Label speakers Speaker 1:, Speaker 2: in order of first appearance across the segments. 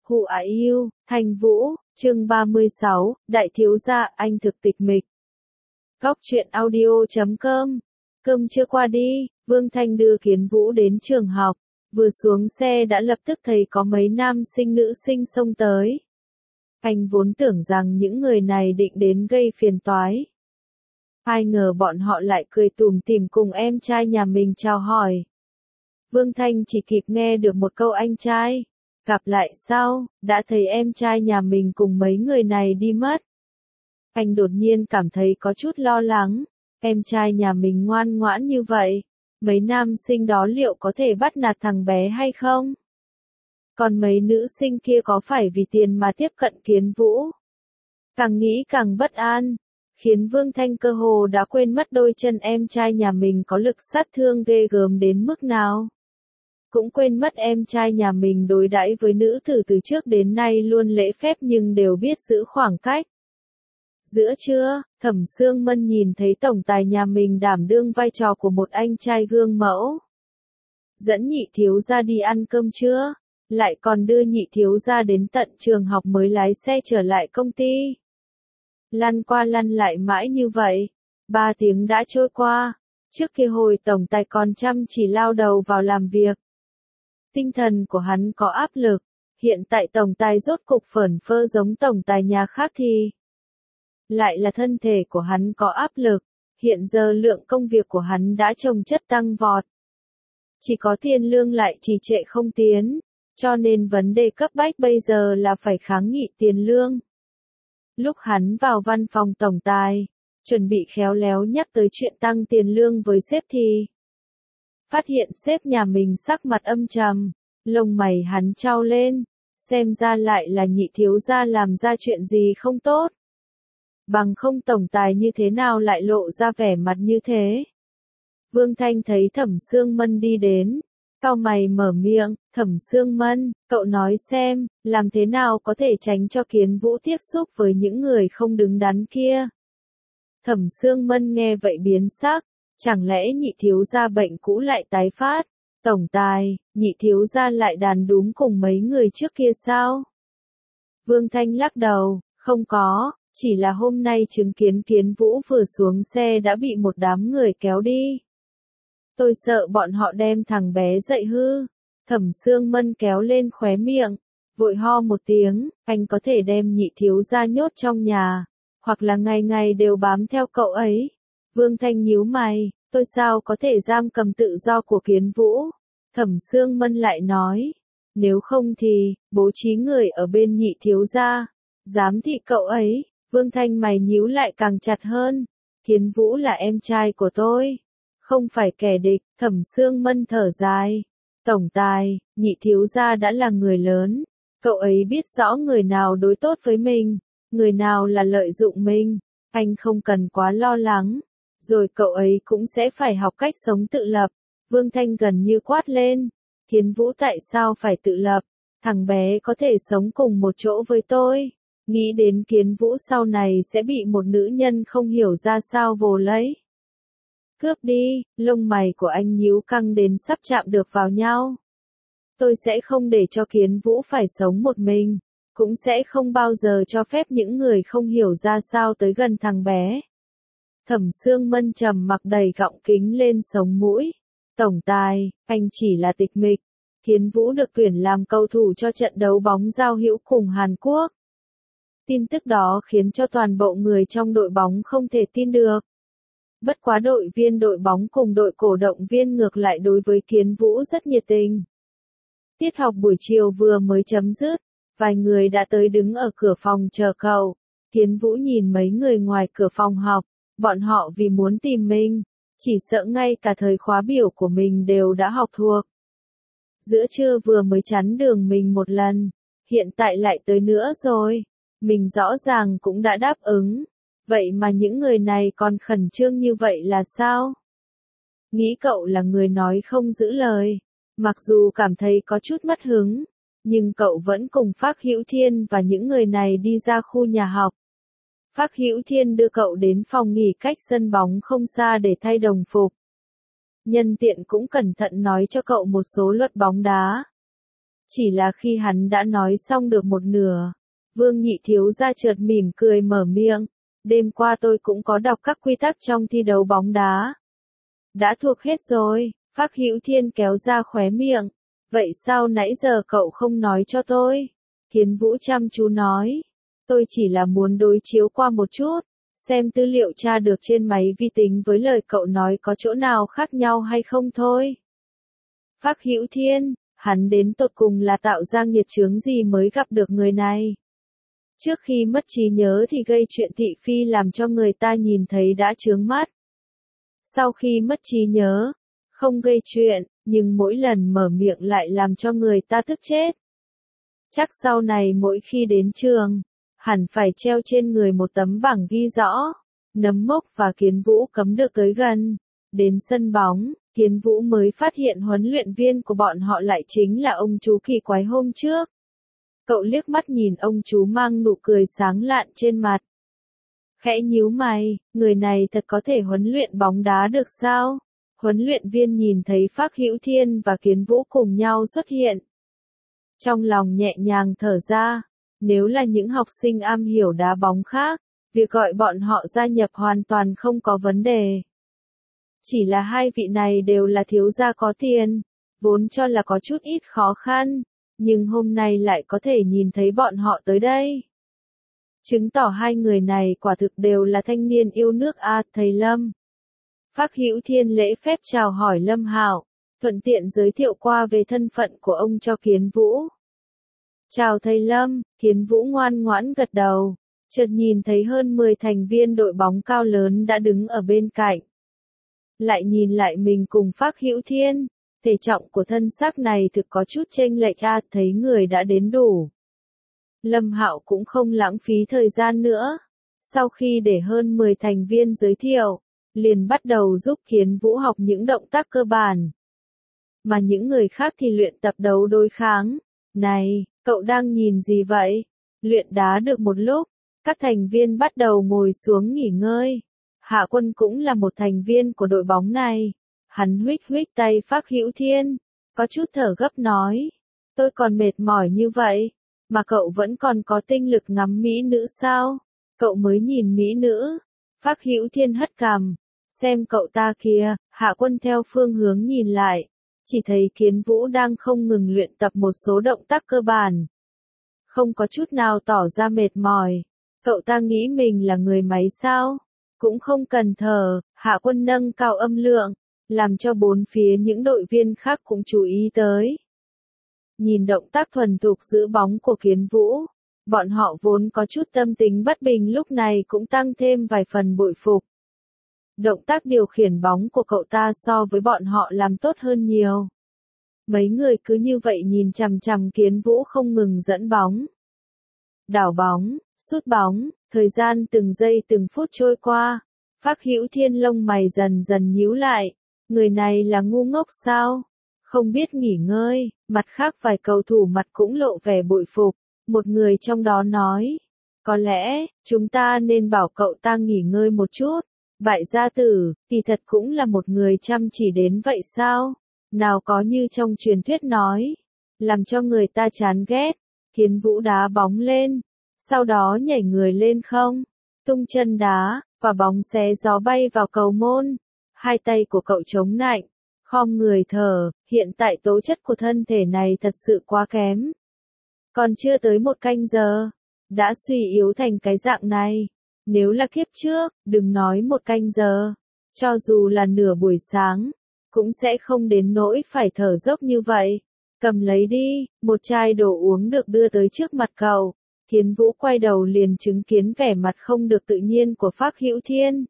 Speaker 1: Who are you, Thanh Vũ, chương 36, Đại thiếu gia, anh thực tịch mịch. Góc truyện audio.com. Cơm chưa qua đi, Vương Thanh đưa Kiến Vũ đến trường học. Vừa xuống xe đã lập tức thấy có mấy nam sinh nữ sinh xông tới. Anh vốn tưởng rằng những người này định đến gây phiền toái. Ai ngờ bọn họ lại cười tủm tỉm cùng em trai nhà mình chào hỏi. Vương Thanh chỉ kịp nghe được một câu anh trai. Gặp lại sau, đã thấy em trai nhà mình cùng mấy người này đi mất. Anh đột nhiên cảm thấy có chút lo lắng. Em trai nhà mình ngoan ngoãn như vậy. Mấy nam sinh đó liệu có thể bắt nạt thằng bé hay không? Còn mấy nữ sinh kia có phải vì tiền mà tiếp cận Kiến Vũ? Càng nghĩ càng bất an. Khiến Vương Thanh cơ hồ đã quên mất đôi chân em trai nhà mình có lực sát thương ghê gớm đến mức nào. Cũng quên mất em trai nhà mình đối đãi với nữ tử từ trước đến nay luôn lễ phép nhưng đều biết giữ khoảng cách. Giữa trưa, Thẩm Sương Mân nhìn thấy tổng tài nhà mình đảm đương vai trò của một anh trai gương mẫu. Dẫn nhị thiếu gia đi ăn cơm trưa, lại còn đưa nhị thiếu gia đến tận trường học mới lái xe trở lại công ty. Lăn qua lăn lại mãi như vậy, 3 tiếng đã trôi qua, trước kia hồi tổng tài còn chăm chỉ lao đầu vào làm việc. Tinh thần của hắn có áp lực, hiện tại tổng tài rốt cục phởn phơ giống tổng tài nhà khác thì lại là thân thể của hắn có áp lực, hiện giờ lượng công việc của hắn đã chồng chất tăng vọt. Chỉ có tiền lương lại trì trệ không tiến, cho nên vấn đề cấp bách bây giờ là phải kháng nghị tiền lương. Lúc hắn vào văn phòng tổng tài, chuẩn bị khéo léo nhắc tới chuyện tăng tiền lương với sếp thì phát hiện sếp nhà mình sắc mặt âm trầm, lông mày hắn chau lên, xem ra lại là nhị thiếu gia làm ra chuyện gì không tốt. Bằng không tổng tài như thế nào lại lộ ra vẻ mặt như thế. Vương Thanh thấy Thẩm Sương Mân đi đến, cau mày mở miệng, Thẩm Sương Mân, cậu nói xem, làm thế nào có thể tránh cho Kiến Vũ tiếp xúc với những người không đứng đắn kia. Thẩm Sương Mân nghe vậy biến sắc, chẳng lẽ nhị thiếu gia bệnh cũ lại tái phát, tổng tài, nhị thiếu gia lại đàn đúng cùng mấy người trước kia sao? Vương Thanh lắc đầu, không có, chỉ là hôm nay chứng kiến Kiến Vũ vừa xuống xe đã bị một đám người kéo đi. Tôi sợ bọn họ đem thằng bé dậy hư. Thẩm Sương Mân kéo lên khóe miệng, vội ho một tiếng, anh có thể đem nhị thiếu gia nhốt trong nhà, hoặc là ngày ngày đều bám theo cậu ấy. Vương Thanh nhíu mày, tôi sao có thể giam cầm tự do của Kiến Vũ? Thẩm Sương Mân lại nói, nếu không thì, bố trí người ở bên nhị thiếu gia, giám thị cậu ấy. Vương Thanh mày nhíu lại càng chặt hơn, Kiến Vũ là em trai của tôi, không phải kẻ địch. Thẩm Sương Mân thở dài, tổng tài, nhị thiếu gia đã là người lớn, cậu ấy biết rõ người nào đối tốt với mình, người nào là lợi dụng mình, anh không cần quá lo lắng, rồi cậu ấy cũng sẽ phải học cách sống tự lập. Vương Thanh gần như quát lên, Kiến Vũ tại sao phải tự lập, thằng bé có thể sống cùng một chỗ với tôi. Nghĩ đến Kiến Vũ sau này sẽ bị một nữ nhân không hiểu ra sao vồ lấy. Cướp đi, lông mày của anh nhíu căng đến sắp chạm được vào nhau. Tôi sẽ không để cho Kiến Vũ phải sống một mình, cũng sẽ không bao giờ cho phép những người không hiểu ra sao tới gần thằng bé. Thẩm Sương Mân trầm mặc đầy gọng kính lên sống mũi. Tổng tài, anh chỉ là tịch mịch. Kiến Vũ được tuyển làm cầu thủ cho trận đấu bóng giao hữu cùng Hàn Quốc. Tin tức đó khiến cho toàn bộ người trong đội bóng không thể tin được. Bất quá đội viên đội bóng cùng đội cổ động viên ngược lại đối với Kiến Vũ rất nhiệt tình. Tiết học buổi chiều vừa mới chấm dứt, vài người đã tới đứng ở cửa phòng chờ cậu. Kiến Vũ nhìn mấy người ngoài cửa phòng học, bọn họ vì muốn tìm mình, chỉ sợ ngay cả thời khóa biểu của mình đều đã học thuộc. Giữa trưa vừa mới chắn đường mình một lần, hiện tại lại tới nữa rồi. Mình rõ ràng cũng đã đáp ứng, vậy mà những người này còn khẩn trương như vậy là sao? Nghĩ cậu là người nói không giữ lời, mặc dù cảm thấy có chút mất hứng, nhưng cậu vẫn cùng Phác Hữu Thiên và những người này đi ra khu nhà học. Phác Hữu Thiên đưa cậu đến phòng nghỉ cách sân bóng không xa để thay đồng phục. Nhân tiện cũng cẩn thận nói cho cậu một số luật bóng đá. Chỉ là khi hắn đã nói xong được một nửa, Vương Nhị thiếu gia chợt mỉm cười mở miệng, đêm qua tôi cũng có đọc các quy tắc trong thi đấu bóng đá. Đã thuộc hết rồi, Phác Hữu Thiên kéo ra khóe miệng, vậy sao nãy giờ cậu không nói cho tôi? Kiến Vũ chăm chú nói, tôi chỉ là muốn đối chiếu qua một chút, xem tư liệu tra được trên máy vi tính với lời cậu nói có chỗ nào khác nhau hay không thôi. Phác Hữu Thiên, hắn đến tột cùng là tạo ra nghiệt chướng gì mới gặp được người này? Trước khi mất trí nhớ thì gây chuyện thị phi làm cho người ta nhìn thấy đã chướng mắt. Sau khi mất trí nhớ, không gây chuyện, nhưng mỗi lần mở miệng lại làm cho người ta tức chết. Chắc sau này mỗi khi đến trường, hẳn phải treo trên người một tấm bảng ghi rõ, Nấm Mốc và Kiến Vũ cấm được tới gần. Đến sân bóng, Kiến Vũ mới phát hiện huấn luyện viên của bọn họ lại chính là ông chú kỳ quái hôm trước. Cậu liếc mắt nhìn ông chú mang nụ cười sáng lạn trên mặt. Khẽ nhíu mày, người này thật có thể huấn luyện bóng đá được sao? Huấn luyện viên nhìn thấy Phác Hữu Thiên và Kiến Vũ cùng nhau xuất hiện. Trong lòng nhẹ nhàng thở ra, nếu là những học sinh am hiểu đá bóng khác, việc gọi bọn họ gia nhập hoàn toàn không có vấn đề. Chỉ là hai vị này đều là thiếu gia có tiền, vốn cho là có chút ít khó khăn, nhưng hôm nay lại có thể nhìn thấy bọn họ tới đây. Chứng tỏ hai người này quả thực đều là thanh niên yêu nước thầy Lâm. Phác Hữu Thiên lễ phép chào hỏi Lâm Hạo, thuận tiện giới thiệu qua về thân phận của ông cho Kiến Vũ. Chào thầy Lâm, Kiến Vũ ngoan ngoãn gật đầu, chợt nhìn thấy hơn 10 thành viên đội bóng cao lớn đã đứng ở bên cạnh. Lại nhìn lại mình cùng Phác Hữu Thiên, thể trọng của thân xác này thực có chút chênh lệch thấy người đã đến đủ. Lâm Hạo cũng không lãng phí thời gian nữa. Sau khi để hơn 10 thành viên giới thiệu, liền bắt đầu giúp Kiến Vũ học những động tác cơ bản. Mà những người khác thì luyện tập đấu đối kháng. Này, cậu đang nhìn gì vậy? Luyện đá được một lúc, các thành viên bắt đầu ngồi xuống nghỉ ngơi. Hạ Quân cũng là một thành viên của đội bóng này. Hắn huých huých tay Phác Hữu Thiên, có chút thở gấp nói, tôi còn mệt mỏi như vậy, mà cậu vẫn còn có tinh lực ngắm mỹ nữ sao? Cậu mới nhìn mỹ nữ. Phác Hữu Thiên hất cằm, xem cậu ta kìa. Hạ Quân theo phương hướng nhìn lại, chỉ thấy Kiến Vũ đang không ngừng luyện tập một số động tác cơ bản. Không có chút nào tỏ ra mệt mỏi. Cậu ta nghĩ mình là người máy sao? Cũng không cần thở. Hạ Quân nâng cao âm lượng, làm cho bốn phía những đội viên khác cũng chú ý tới. Nhìn động tác thuần thục giữ bóng của Kiến Vũ, bọn họ vốn có chút tâm tính bất bình lúc này cũng tăng thêm vài phần bội phục. Động tác điều khiển bóng của cậu ta so với bọn họ làm tốt hơn nhiều. Mấy người cứ như vậy nhìn chằm chằm Kiến Vũ không ngừng dẫn bóng. Đảo bóng, sút bóng, thời gian từng giây từng phút trôi qua. Phác Hữu Thiên lông mày dần dần nhíu lại. Người này là ngu ngốc sao? Không biết nghỉ ngơi. Mặt khác vài cầu thủ mặt cũng lộ vẻ bội phục. Một người trong đó nói, có lẽ, chúng ta nên bảo cậu ta nghỉ ngơi một chút. Bại gia tử, kỳ thật cũng là một người chăm chỉ đến vậy sao? Nào có như trong truyền thuyết nói, làm cho người ta chán ghét. Kiến Vũ đá bóng lên, sau đó nhảy người lên không, tung chân đá, quả bóng xé gió bay vào cầu môn. Hai tay của cậu chống nạnh, khom người thở, hiện tại tố chất của thân thể này thật sự quá kém. Còn chưa tới một canh giờ, đã suy yếu thành cái dạng này. Nếu là kiếp trước, đừng nói một canh giờ, cho dù là nửa buổi sáng, cũng sẽ không đến nỗi phải thở dốc như vậy. Cầm lấy đi, một chai đồ uống được đưa tới trước mặt cậu. Kiến Vũ quay đầu liền chứng kiến vẻ mặt không được tự nhiên của Phác Hữu Thiên.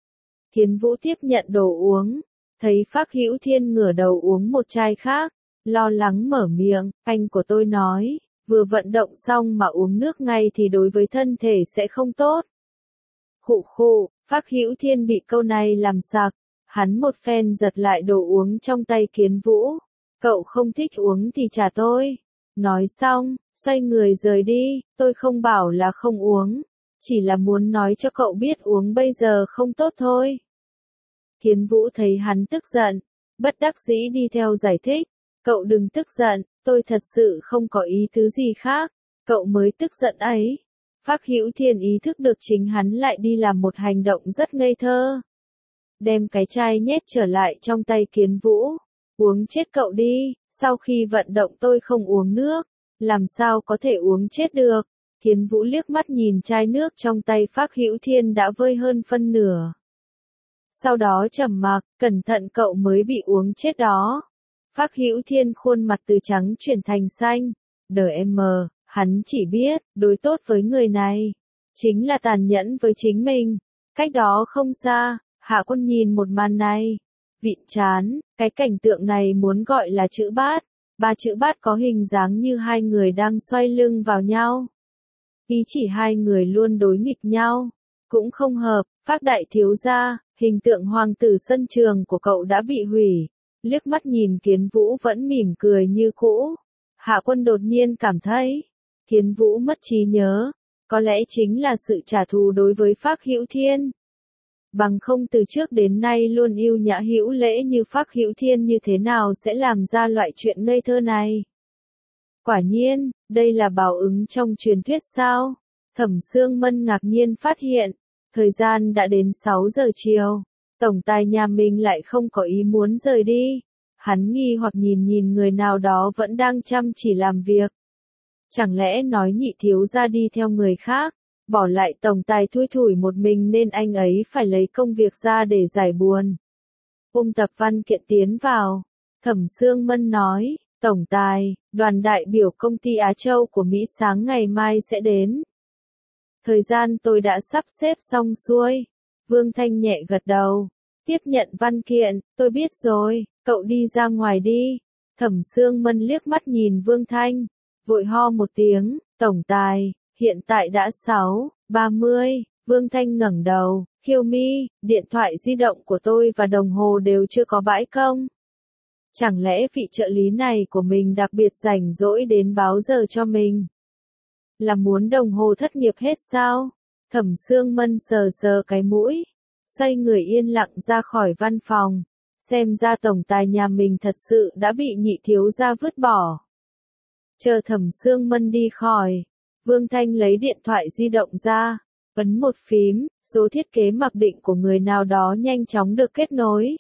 Speaker 1: Kiến Vũ tiếp nhận đồ uống, thấy Phác Hữu Thiên ngửa đầu uống một chai khác, lo lắng mở miệng, anh của tôi nói, vừa vận động xong mà uống nước ngay thì đối với thân thể sẽ không tốt. Khụ khụ, Phác Hữu Thiên bị câu này làm sặc, hắn một phen giật lại đồ uống trong tay Kiến Vũ. Cậu không thích uống thì trả tôi. Nói xong, xoay người rời đi, tôi không bảo là không uống, chỉ là muốn nói cho cậu biết uống bây giờ không tốt thôi. Kiến Vũ thấy hắn tức giận, bất đắc dĩ đi theo giải thích, cậu đừng tức giận, Tôi thật sự không có ý tứ gì khác. Cậu mới tức giận ấy. Phác Hữu Thiên ý thức được chính hắn lại đi làm một hành động rất ngây thơ. Đem cái chai nhét trở lại trong tay Kiến Vũ. Uống chết cậu đi, sau khi vận động tôi không uống nước. Làm sao có thể uống chết được? Kiến Vũ liếc mắt nhìn chai nước trong tay Phác Hữu Thiên đã vơi hơn phân nửa. Sau đó trầm mặc, cẩn thận cậu mới bị uống chết đó. Phác Hữu Thiên khuôn mặt từ trắng chuyển thành xanh. DM, hắn chỉ biết, đối tốt với người này. Chính là tàn nhẫn với chính mình. Cách đó không xa, Hạ Quân nhìn một màn này. Vịn trán, cái cảnh tượng này muốn gọi là chữ bát. Ba chữ bát có hình dáng như hai người đang xoay lưng vào nhau. Ý chỉ hai người luôn đối nghịch nhau. Cũng không hợp, Phác đại thiếu gia, hình tượng hoàng tử sân trường của cậu đã bị hủy. Liếc mắt nhìn Kiến Vũ vẫn mỉm cười như cũ. Hạ Quân đột nhiên cảm thấy, Kiến Vũ mất trí nhớ. Có lẽ chính là sự trả thù đối với Phác Hữu Thiên. Bằng không từ trước đến nay luôn yêu nhã hữu lễ như Phác Hữu Thiên như thế nào sẽ làm ra loại chuyện ngây thơ này. Quả nhiên, đây là báo ứng trong truyền thuyết sao? Thẩm Sương Mân ngạc nhiên phát hiện, thời gian đã đến 6 giờ chiều, tổng tài nhà mình lại không có ý muốn rời đi. Hắn nghi hoặc nhìn người nào đó vẫn đang chăm chỉ làm việc. Chẳng lẽ nói nhị thiếu gia đi theo người khác, bỏ lại tổng tài thui thủi một mình nên anh ấy phải lấy công việc ra để giải buồn. Ôm tập văn kiện tiến vào, Thẩm Sương Mân nói, tổng tài, đoàn đại biểu công ty Á Châu của Mỹ sáng ngày mai sẽ đến. Thời gian tôi đã sắp xếp xong xuôi. Vương Thanh nhẹ gật đầu. Tiếp nhận văn kiện, tôi biết rồi, cậu đi ra ngoài đi. Thẩm Sương Mân liếc mắt nhìn Vương Thanh. Vội ho một tiếng, tổng tài, hiện tại đã 6:30. Vương Thanh ngẩng đầu, Khiêu Mi, điện thoại di động của tôi và đồng hồ đều chưa có bãi công. Chẳng lẽ vị trợ lý này của mình đặc biệt rảnh rỗi đến báo giờ cho mình? Là muốn đồng hồ thất nghiệp hết sao? Thẩm Sương Mân sờ sờ cái mũi, xoay người yên lặng ra khỏi văn phòng. Xem ra tổng tài nhà mình thật sự đã bị nhị thiếu gia vứt bỏ. Chờ Thẩm Sương Mân đi khỏi, Vương Thanh lấy điện thoại di động ra, ấn một phím, số thiết kế mặc định của người nào đó nhanh chóng được kết nối.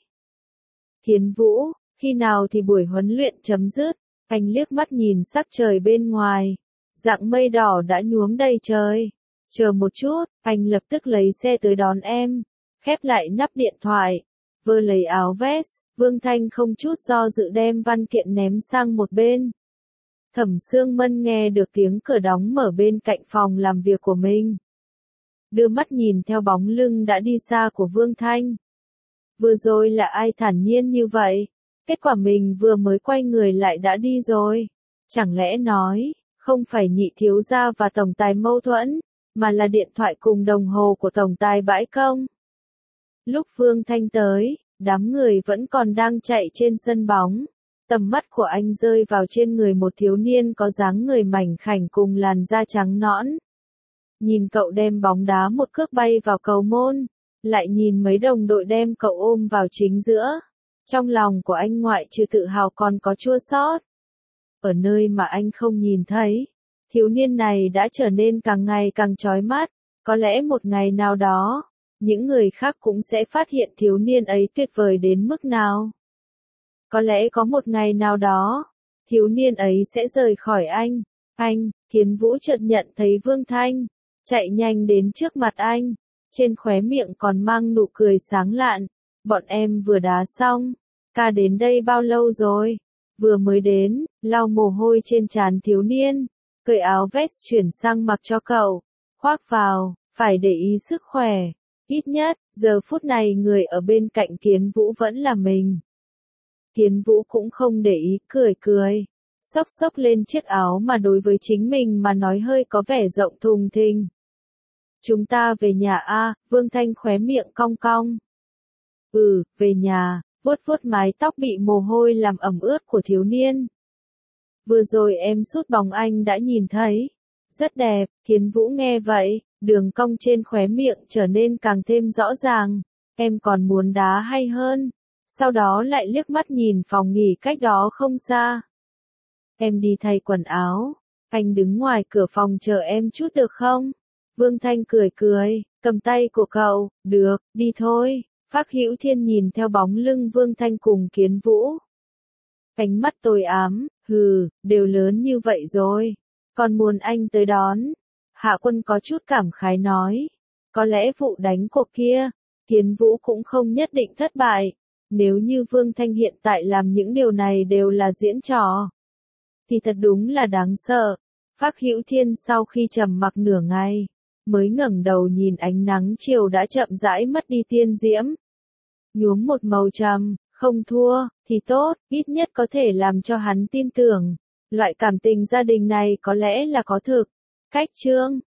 Speaker 1: Kiến Vũ, khi nào thì buổi huấn luyện chấm dứt? Anh liếc mắt nhìn sắc trời bên ngoài. Dạng mây đỏ đã nhuốm đầy trời. Chờ một chút, anh lập tức lấy xe tới đón em. Khép lại nắp điện thoại. Vơ lấy áo vest, Vương Thanh không chút do dự đem văn kiện ném sang một bên. Thẩm Sương Mân nghe được tiếng cửa đóng mở bên cạnh phòng làm việc của mình. Đưa mắt nhìn theo bóng lưng đã đi xa của Vương Thanh. Vừa rồi là ai thản nhiên như vậy? Kết quả mình vừa mới quay người lại đã đi rồi. Chẳng lẽ nói, không phải nhị thiếu gia và tổng tài mâu thuẫn, mà là điện thoại cùng đồng hồ của tổng tài bãi công. Lúc Vương Thanh tới, đám người vẫn còn đang chạy trên sân bóng. Tầm mắt của anh rơi vào trên người một thiếu niên có dáng người mảnh khảnh cùng làn da trắng nõn. Nhìn cậu đem bóng đá một cước bay vào cầu môn, lại nhìn mấy đồng đội đem cậu ôm vào chính giữa. Trong lòng của anh ngoại trừ tự hào còn có chua xót. Ở nơi mà anh không nhìn thấy, thiếu niên này đã trở nên càng ngày càng chói mắt. Có lẽ một ngày nào đó, những người khác cũng sẽ phát hiện thiếu niên ấy tuyệt vời đến mức nào. Có lẽ có một ngày nào đó, thiếu niên ấy sẽ rời khỏi anh. Anh, Kiến Vũ chợt nhận thấy Vương Thanh, chạy nhanh đến trước mặt anh, trên khóe miệng còn mang nụ cười sáng lạn. Bọn em vừa đá xong, ca đến đây bao lâu rồi? Vừa mới đến, lau mồ hôi trên trán thiếu niên, cởi áo vest chuyển sang mặc cho cậu, khoác vào, phải để ý sức khỏe. Ít nhất, giờ phút này người ở bên cạnh Kiến Vũ vẫn là mình. Kiến Vũ cũng không để ý, cười, xốc xốc lên chiếc áo mà đối với chính mình mà nói hơi có vẻ rộng thùng thình. Chúng ta về nhà a, Vương Thanh khóe miệng cong cong. Về nhà, vuốt vuốt mái tóc bị mồ hôi làm ẩm ướt của thiếu niên. Vừa rồi em sút bóng anh đã nhìn thấy. Rất đẹp, Kiến Vũ nghe vậy, đường cong trên khóe miệng trở nên càng thêm rõ ràng. Em còn muốn đá hay hơn. Sau đó lại liếc mắt nhìn phòng nghỉ cách đó không xa. em đi thay quần áo. Anh đứng ngoài cửa phòng chờ em chút được không? Vương Thanh cười cười, cầm tay của cậu, được, đi thôi. Phác Hữu Thiên nhìn theo bóng lưng Vương Thanh cùng Kiến Vũ. Ánh mắt tối ám, hừ, đều lớn như vậy rồi. Còn muốn anh tới đón. Hạ Quân có chút cảm khái nói. Có lẽ vụ đánh cuộc kia, Kiến Vũ cũng không nhất định thất bại. Nếu như Vương Thanh hiện tại làm những điều này đều là diễn trò, thì thật đúng là đáng sợ. Phác Hữu Thiên sau khi trầm mặc nửa ngày, mới ngẩng đầu nhìn ánh nắng chiều đã chậm rãi mất đi tiên diễm. Nhuốm một màu trầm, không thua, thì tốt, ít nhất có thể làm cho hắn tin tưởng. Loại cảm tình gia đình này có lẽ là có thực. Cách chương